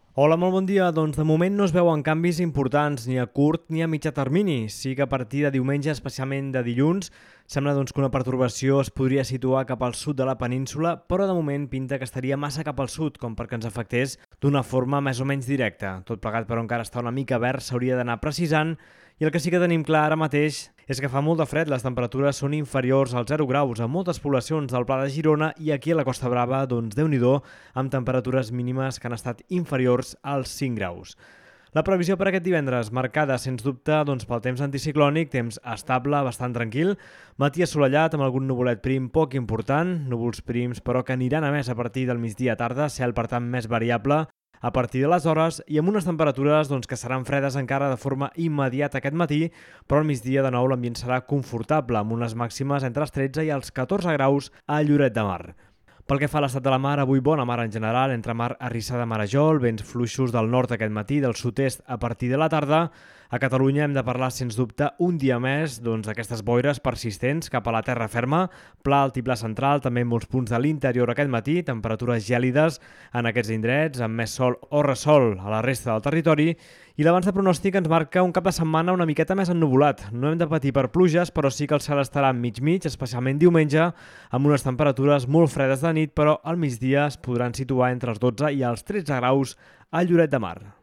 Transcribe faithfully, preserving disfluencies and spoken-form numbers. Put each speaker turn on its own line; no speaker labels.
Hola, molt bon dia. Doncs de moment no es veuen canvis importants ni a curt ni a mitjà termini. Sí que a partir de diumenge, especialment de dilluns, sembla doncs, que una pertorbació es podria situar cap al sud de la península, però de moment pinta que estaria massa cap al sud, com perquè ens afectés d'una forma més o menys directa. Tot plegat, però, encara està una mica verd, s'hauria d'anar precisant, i el que sí que tenim clar ara mateix és que fa molt de fred, les temperatures són inferiors als zero graus a moltes poblacions del Pla de Girona i aquí a la Costa Brava, doncs Déu-n'hi-do, amb temperatures mínimes que han estat inferiors als cinc graus. La previsió per aquest divendres, marcada, sens dubte, doncs, pel temps anticiclònic, temps estable, bastant tranquil, matí assolellat amb algun nuvolet prim poc important, núvols prims però que aniran a més a partir del migdia tarda, cel per tant més variable, a partir de les hores i amb unes temperatures doncs, que seran fredes encara de forma immediata aquest matí, però al migdia de nou l'ambient serà confortable, amb unes màximes entre els tretze i els catorze graus a Lloret de Mar. Pel que fa a l'estat de la mar, avui bona mar en general, entre mar arrissada Marajol, vents fluixos del nord aquest matí, del sud-est a partir de la tarda. A Catalunya hem de parlar, sens dubte, un dia més doncs, d'aquestes boires persistents cap a la terra ferma, pla altiplà central, també en molts punts de l'interior aquest matí, temperatures gèlides en aquests indrets, amb més sol o ressol a la resta del territori, i l'avanç de pronòstic ens marca un cap de setmana una miqueta més ennuvolat. No hem de patir per pluges, però sí que el cel estarà mig-mig, especialment diumenge, amb unes temperatures molt fredes de nit, però al migdia es podran situar entre els dotze i els tretze graus a Lloret de Mar.